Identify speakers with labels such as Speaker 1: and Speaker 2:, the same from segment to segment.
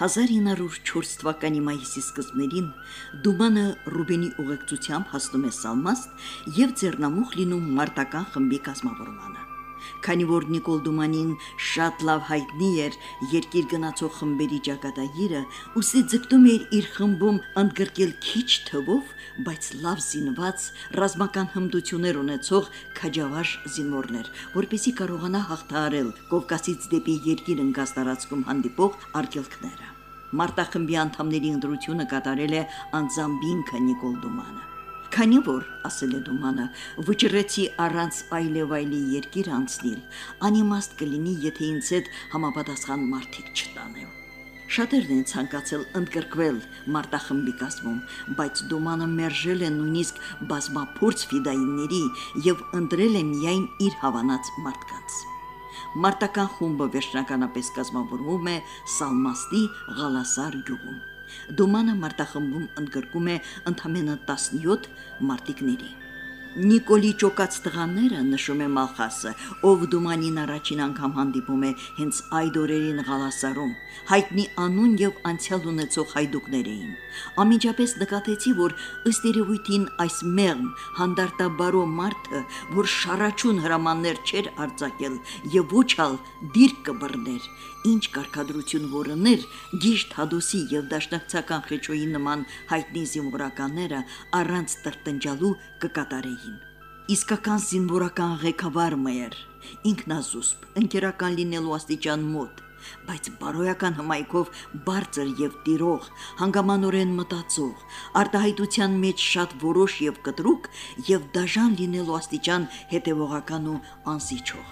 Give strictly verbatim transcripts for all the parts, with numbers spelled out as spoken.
Speaker 1: հազար ինը հարյուր չորս թվականի մայիսի սկզբներին Դումանը Ռուբենի ուղեկցությամբ հասնում է Սալմաստ եւ ձեռնամուխ լինում մարտական խմբի կազմավորմանը։ Քանի որ Նիկոլ Դումանին շատ լավ հայտնի էր երկիր գնացող խմբերի ճակատագիրը, ուստի ձգտում էր իր խմբում ընդգրկել քիչ թվով, բայց լավ զինված, ռազմական հմտություններ ունեցող քաջավարժ զինվորներ, որպեսզի կարողանա հաղթահարել Կովկասից դեպի երկիր ընկած տարածքում հանդիպող արգելքները։ Մարտախմբի անդամների ընտրությունը կատարել է անձամբ ինքը Նիկոլ Դումանը։ Քանի որ, ասել է Դումանը, վճռեցի առանց այլևայլի երկիր անցնել, անիմաստ կլինի, եթե ինձ հետ համապատասխան մարդիկ չտանեմ։ Շատերն են ցանկացել ընդգրկվել մարտախմբի կազմում, բայց Դումանը մերժել է նույնիսկ բազմափորձ ֆիդայինների եւ ընտրել է միայն իր հավանած մարդկանց։ Մարտական խումբը վերջնականապես կազմավորվում է Սալմաստի Ղալասար գյուղում։ Դումանը մարտախմբում ընդգրկում է ընդամենը տասնյոթ մարտիկների։ Նիկոլի ճոկած տղաները, նշում է Մալխասը, ով Դումանին առաջին անգամ հանդիպում է հենց այդ օրերին Ղալասարում, հայտնի անուն եւ անցյալ ունեցող հայդուկներ էին։ Անմիջապես նկատեցի, որ ըստ երևույթին այս մեղմ հանդարտաբարո մարդը, որ շարաչուն հրամաններ չէր արձակել եւ ոչ ալ դիրք կբռներ, ինչ կարգադրություն որոներ Գիշտ Հադոսի եւ Դաշնակցական Խեչոյի նման հայտնի զինվորականները առանց տրտնջալու կկատարեին։ Իսկական զինվորական ղեկավարը էր, ինքնազուսպ, ընկերական լինելու աստիճան մոտ, բայց բարոյական հմայքով բարձր եւ տիրող, հանգամանորեն մտածող, արտահայտության մեջ շատ որոշ եւ կտրուկ եւ դաժան լինելու աստիճան հետեւողական ու անզիջող։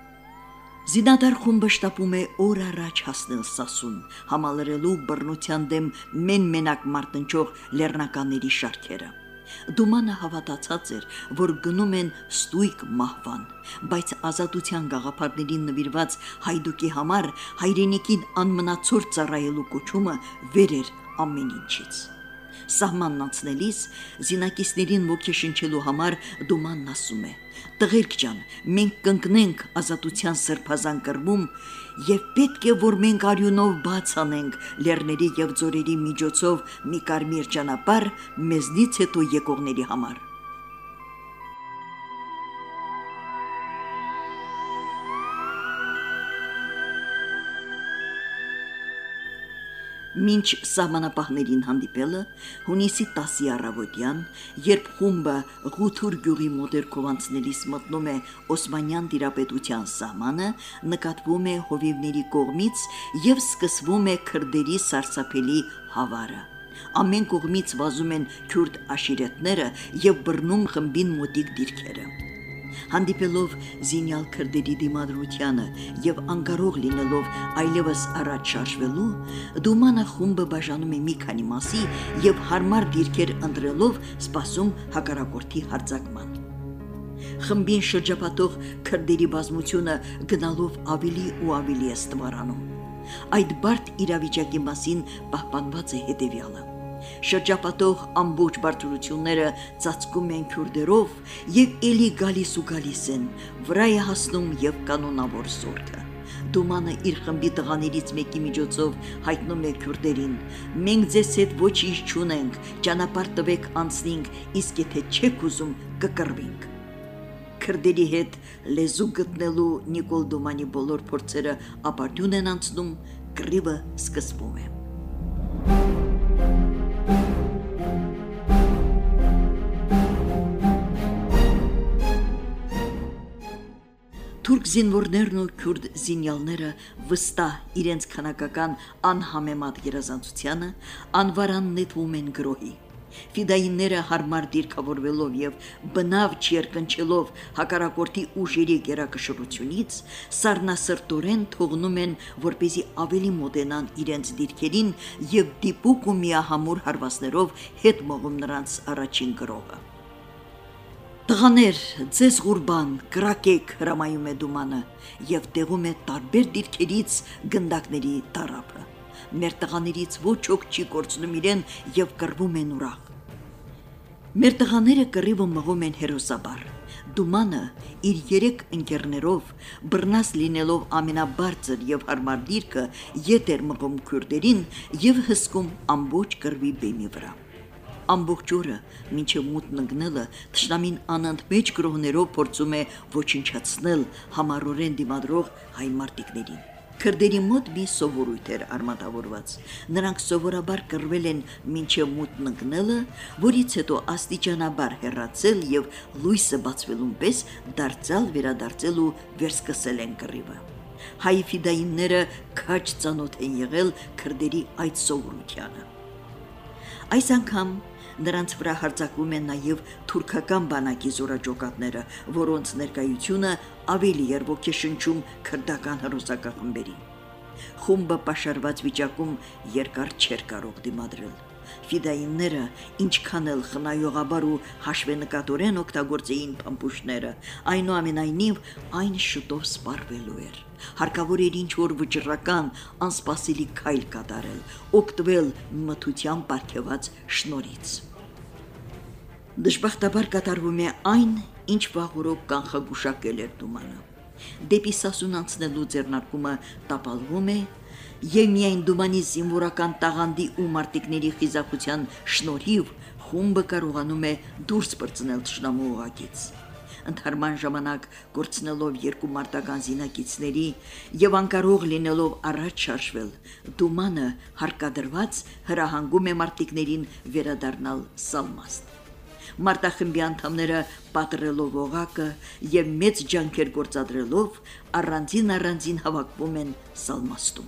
Speaker 1: Զինադար խումբը շտապում է օր առաջ հասնել Սասուն, համալրելու բռնության դեմ մեն-մենակ մարտնչող լեռնականների շարքերը։ Դումանը հավատացած էր, որ գնում են ստույգ մահվան, բայց ազատության գաղափարներին նվիրված հայդուկի համար հայրենիքին անմնացոր ծառայելու կոչումը վեր էր ամեն ինչից։ Սահմանն անցնելիս զինակիցներին ոգեշնչելու համար Դումանն ասում է. «Տղերք ջան, մենք կընկնենք ազատության սրբազան կռվում եւ պետք է որ մենք արյունով բաց անենք լեռների եւ ձորերի միջոցով մի կարմիր ճանապարհ մեզնից հետո եկողների համար»։ Մինչ սահմանապահներին հանդիպելը հունիսի տասի առավոտյան, երբ խումբը Ղութուր գյուղի մոտերքով անցնելիս մտնում է Օսմանյան տիրապետության սահմանը, նկատվում է հովիվների կողմից եւ սկսվում է քրդերի սարսափելի հավարը։ Ամեն կողմից վազում են քուրդ աշիրետները եւ բռնում խմբին մոտիկ դիրքերը։ Հանդիպելով զինյալ քրդերի դիմադրությանը եւ անկարող լինելով այլևս առաջ շարժվելու, Դումանը խումբը բաժանում է մի քանի մասի եւ հարմար դիրքեր ընտրելով սպասում հակառակորդի հարձակման։ Խմբին շրջապատող քրդերի բազմությունը գնալով ավելի ու ավելի է ստվարանում։ Այդ բարդ իրավիճակի մասին պահպանված է հետեւյալը. շրջապատող ամբողջ բարձրությունները ծածկում են քյուրդերով եւ էլի գալիս ու գալիս են, վրա է հասնում եւ կանոնավոր զորքը։ Դումանը իր խմբի տղաներից մեկի միջոցով հայտնում է քյուրդերին. «Մենք ձեզ հետ ոչինչ չունենք, ճանապարհ տվեք անցնենք, իսկ եթե չեք ուզում կկռվենք»։ Քրդերի հետ լեզու գտնելու Նիկոլ Դումանի բոլոր փորձերը ապարդյուն են անցնում, կռիվը սկսվում է։ Թուրք զինվորներն ու քուրդ զինյալները վստահ իրենց քանակական անհամեմատ գերազանցությանը անվարան նետվում են գրոհի։ Ֆիդայինները հարմար դիրքավորվելով եւ բնավ չերկնչելով հակառակորդի ուժերի գերակշռությունից սառնասրտորեն թողնում են, որպեսզի ավելի մոտենան իրենց դիրքերին եւ դիպուկ ու միահամուր հարվածներով հետ մողում նրանց առաջին գրոհը։ Տղաներ, ձեզ ղուրբան, կրակեք, հրամայում է Դումանը եւ տեղում է տարբեր դիրքերից գնդակների տարափը։ Մեր տղաներից ոչ ոք չի կորցնում իրեն եւ կռվում են ուրախ։ Մեր տղաները կռիվը մղում են հերոսաբար։ Դումանը իր երեք ընկերներով բռնած լինելով ամենաբարձր եւ հարմար դիրքը ետ էր մղում քուրդերին եւ հսկում ամբողջ կռվի բեմի վրա։ Ամբողջ օրը մինչև մութն ընկնելը թշնամին անընդմեջ գրոհներով փորձում է ոչնչացնել համառորեն դիմադրող հայ մարտիկներին։ Քրդերի մոտ մի սովորույթ էր արմատավորված։ Նրանք սովորաբար կռվել են մինչև մութն ընկնելը, որից հետո աստիճանաբար հեռացել եւ լույսը բացվելուն պես դարձյալ վերադարձել ու վերսկսել են կռիվը։ Հայ ֆիդայինները քաջ ծանոթ են եղել քրդերի այդ սովորությանը։ Այս անգամ նրանց վրա հարձակվում են նաև թուրքական բանակի զորաճոկատները, որոնց ներկայությունը ավելի էր ոգեշնչում քրդական հրոսակախմբերին։ Խումբը պաշարված վիճակում երկար չէր կարող դիմադրել։ Ֆիդայինները ինչքան էլ խնայողաբար ու հաշվենկատորեն օգտագործեին փամփուշտները, այնուամենայնիվ այն շուտով սպառվելու էր։ Հարկավոր էր ինչ-որ վճռական, անսպասելի քայլ կատարել, օգտվել մթության պարգևած շնորհից։ Դժբախտաբար կատարվում է այն, ինչ վաղուրով կանխագուշակել էր Դումանը։ Դեպի Սասուն անցնելու ձեռնարկումը տապալվում է, եւ միայն Դումանի զինվորական տաղանդի ու մարտիկների խիզախության շնորհիվ խումբը կարողանում է դուրս բրծնել թշնամու օղակից։ Ընդհարման ժամանակ կորցնելով երկու մարտական զինակիցների եւ անկարող լինելով առաջ շարժվել, Դումանը հարկադրված հրահանգում է մարտիկներին վերադառնալ Սալմաստ։ Մարտախմբի անդամները պատռելով օղակը եւ մեծ ջանքեր գործադրելով առանձին-առանձին հավաքվում են Սալմաստում։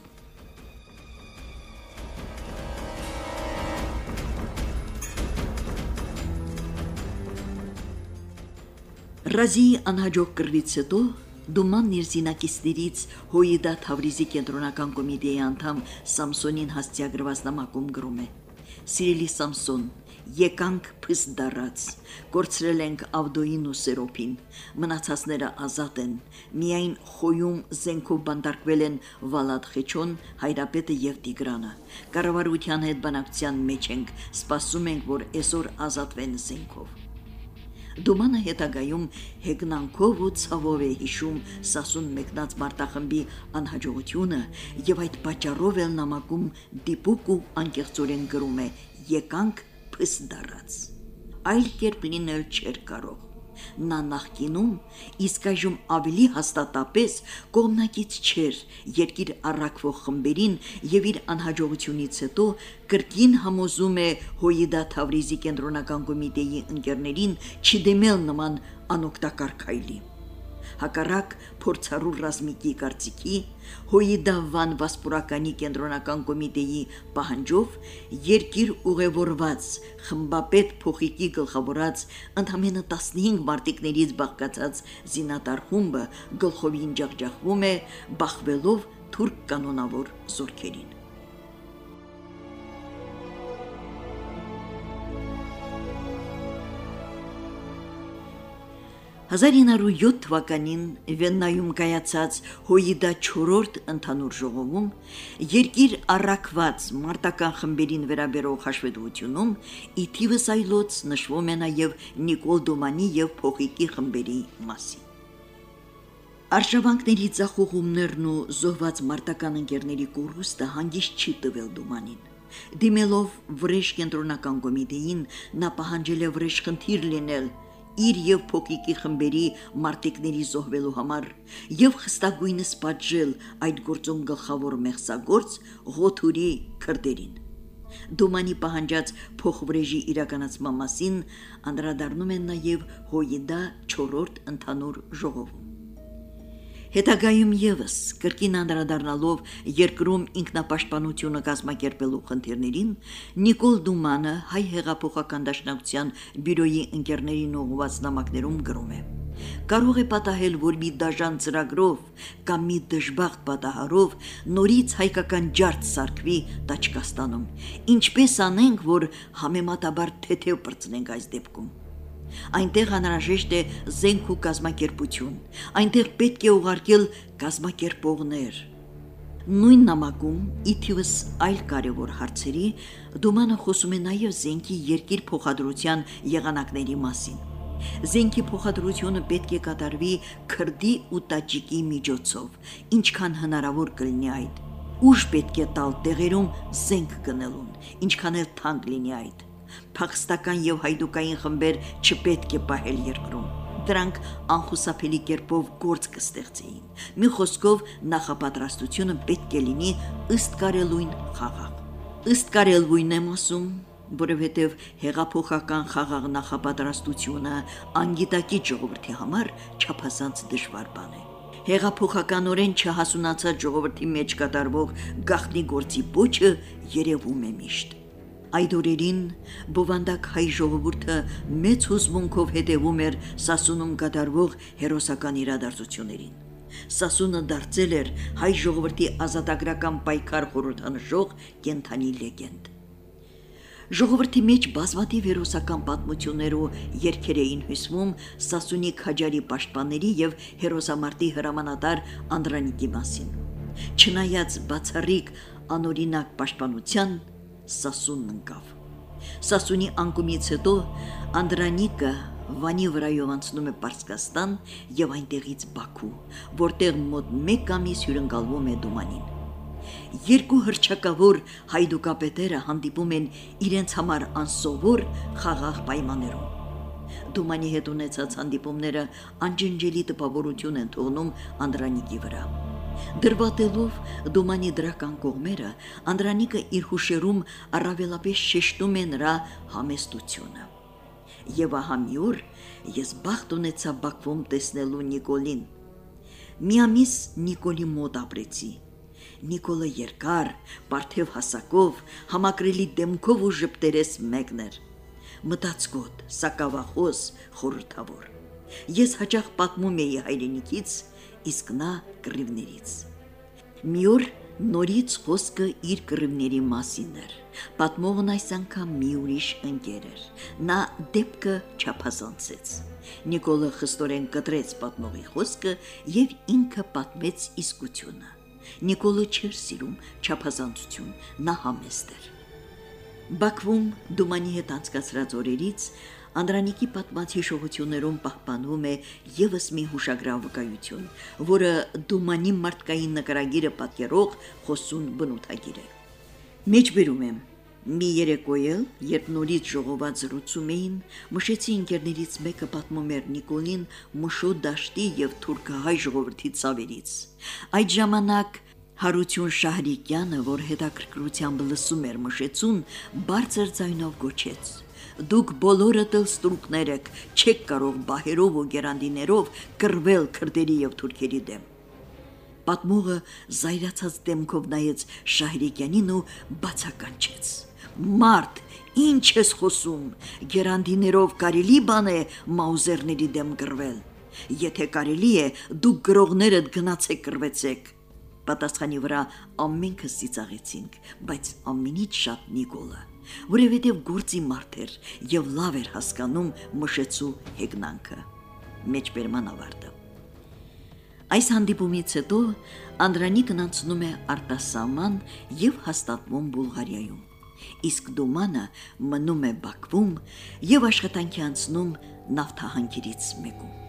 Speaker 1: Ռազի անհաջող կռվից հետո Դումանն իր զինակիցներից Հոյիդա Թավրիզի կենտրոնական կոմիտեի անդամ Սամսոնին հաստիագրված նամակում գրում է. «Սիրելի Սամսոն, եկանք փս դարած, կորցրել ենք Ավդոյին ու Սերոփին, մնացածները ազատ են, միայն Խոյում զենքով բանտարկվել են Վալադ Խեչոն, Հայրապետը եւ Տիգրանը։ Կառավարության հետ բանակցության մեջ ենք, սպասում ենք, որ այսօր ազատվեն զենքով»։ Դումանը հետագայում հեգնանքով ու ցավով է հիշում Սասուն մեկնած մարտախմբի անհաջողությունը եւ այդ պատճառով էլ նամակում դիպուկ ու անկեղծորեն գրում է. «Եկանք փս դարած»։ Այլ կերպ լինել չէր կարող։ Նա նախկինում, իսկ այժմ ավելի հաստատապես կողմնակից չէր երկիր առաքվող խմբերին եւ իր անհաջողությունից հետո կրկին համոզում է Հոյիդա Թավրիզի կենտրոնական կոմիտեի ընկերներին չդիմել նման անօգտակար քայլի։ Հակառակ փորձառու ռազմիկի կարծիքի Հոյիդա Վան Վասպուրականի կենտրոնական կոմիտեի պահանջով երկիր ուղևորված խմբապետ փոխիկի գլխավորած ընդամենը տասնհինգ մարտիկներից բաղկացած զինատար խումբը գլխովին ջախջախվում է, բախվելով թուրք կանոնավոր զորքերին։ հազար ինը հարյուր յոթ թվականին Վեննայում կայացած Հոյիդա չորրորդ ընդհանուր ժողովում երկիր առաքված մարտական խմբերին վերաբերող հաշվետվությունում ի թիվս այլոց նշվում է նաև Նիկոլ Դումանի եւ փոխիկի խմբերի մասին։ Արշավանքների ձախողումներն ու զոհված մարտական ընկերների կորուստը հանգիստ չի տվել Դումանին։ Դիմելով վրեժ կենտրոնական կոմիտեին նա պահանջել է վրեժ խնդիր լինել իր եւ փոքրիկի խմբերի մարտիկների զոհվելու համար եւ խստագույնս պատժել այդ գործում գլխավոր մեղսագործ Ղոթուրի քրդերին։ Դումանի պահանջած փոխվրեժի իրականացման մասին անդրադառնում են նաեւ Հոյիդա չորրորդ ընդհանուր ժողովում։ Հետագայում եւս կրկին անդրադառնալով երկրում ինքնապաշտպանությունը կազմակերպելու խնդիրներին, Նիկոլ Դումանը հայ հեղափոխական դաշնակցության բյուրոյի ընկերներին ուղղված նամակներում գրում է. Կարող է պատահել, որ մի դաժան ծրագրով կամ մի դժբախտ պատահարով նորից հայկական ջարդ սարքվի Տաճկաստանում։ Ինչպես անենք, որ համեմատաբար թեթև բրծնենք այս դեպքում։ Այնտեղ անհրաժեշտ է զենք ու կազմակերպություն, այնտեղ պետք է ուղարկել կազմակերպողներ։ Նույն նամակում ի թիվս այլ կարևոր հարցերի Դումանը խոսում է նաև զենքի երկիր փոխադրության եղանակների մասին։ Զենքի փոխադրությունը պետք է կատարվի քրդի ու տաջիկի միջոցով, ինչքան հնարավոր կլինի այդ։ Ուժ պետք է տալ տեղերում զենք գնելուն, ինչքան էլ թանկ լինի այդ։ Փախստական եւ հայդուկային խմբեր չպետք է պահել երկրում։ Դրանք անխուսափելի կերպով գործ կստեղծեին։ Մի խոսքով նախապատրաստությունը պետք է լինի ըստ կարելույն խաղաղ։ Ըստ կարելույն եմ ասում, որովհետև հեղափոխական խաղաղ նախապատրաստությունը անգիտակի ժողովրդի համար չափազանց դժվար բան է։ Հեղափոխականորեն չհասունացած ժողովրդի մեջ կատարվող գաղտնի գործի ոճը երևում է միշտ։ Այդ օրերին բովանդակ հայ ժողովուրդը մեծ հուզմունքով հետևում էր Սասունում կատարվող հերոսական իրադարձություններին։ Սասունը դարձել էր հայ ժողովրդի ազատագրական պայքար խորհրդանշող կենդանի լեգենդ։ Ժողովրդի մեջ բազմաթիվ հերոսական պատմություններ ու երգեր էին հյուսվում Սասունի քաջարի պաշտպանների եւ հերոսամարտի հրամանատար Անդրանիկի մասին։ Չնայած բացառիկ անօրինակ պաշտպանության, Սասունն ընկավ։ Սասունի անկումից հետո Անդրանիկը Վանի վրայով անցնում է Պարսկաստան եւ այնտեղից Բաքու, որտեղ մոտ մեկ ամիս հյուրընկալվում է Դումանին։ Երկու հռչակավոր հայդուկապետերը հանդիպում են իրենց համար անսովոր խաղաղ պայմաններում։ Դումանի հետ ունեցած հանդիպումները անջնջելի տպավորություն են թողնում Անդրանիկի վրա։ Դրվատելով Դումանի դրական կողմերը, Անդրանիկը իր հուշերում առավելապես շեշտում է նրա համեստությունը։ Եվ ահա մի օր ես բախտ ունեցա Բաքվում տեսնելու Նիկոլին։ Մի ամիս Նիկոլի մոտ ապրեցի։ Նիկոլը երկար, բարթև հասակով, համակրելի դեմքով ու ժպտերես մեկն էր։ Մտածկոտ, սակավախոս, խորհրդավոր։ Ես հաճախ պատմում էի հայրենիքից, իսկ նա կռիվներից։ Մի օր նորից խոսքը իր կռիվների մասին էր։ Պատմողն այս անգամ մի ուրիշ ընկեր էր։ Նա դեպքը չափազանցեց։ Նիկոլը խստորեն կտրեց պատմողի խոսքը եւ ինքը պատմեց իսկությունը։ Նիկոլը չէր սիրում չափազանցություն, նա համեստ էր։ Բաքվում Դումանի հետ անցկացրած օրերից Անդրանիկի պատմած հիշողություններում պահպանվում է եւս մի հուշագրավ վկայություն, որը Դումանի մարդկային նկարագիրը պատկերող խոսուն բնութագիր է։ Մեջբերում եմ, մի երեկոյել, երբ նորից ժողոված զրուցում էին, մշեցի ընկերներից մեկը պատմում էր Նիկոլին Մշո դաշտի եւ թուրքահայ ժողովրդի ցավերից։ Այդ ժամանակ Հարություն Շահրիկյանը, որ հետաքրքրությամբ լսում էր Մշեցուն, բարձր ձայնով գոչեց. Դուք բոլորդ էլ ստրուկներ եք, չեք կարող բահերով ու գերանդիներով կռվել քրդերի եւ թուրքերի դեմ։ Պատմողը զայրացած դեմքով նայեց Շահրիկյանին ու բացականչեց. Մարդ, ինչ ես խոսում, գերանդիներով կարելի բան է մաուզերների դեմ կռվել։ Եթե կարելի է, դուք գրողներդ գնացեք կռվեցեք։ Պատասխանի վրա ամենքս ծիծաղեցինք, բայց ամենից շատ Նիկոլը, որովհետև գործի մարդ էր եւ լավ էր հասկանում Մշեցու հեգնանքը։ Մեջբերման ավարտը։ Այս հանդիպումից հետո Անդրանիկն անցնում է արտասահման եւ հաստատվում Բուլղարիայում, իսկ Դումանը մնում է Բաքվում եւ աշխատանքի անցնում նավթահանքերից մեկում։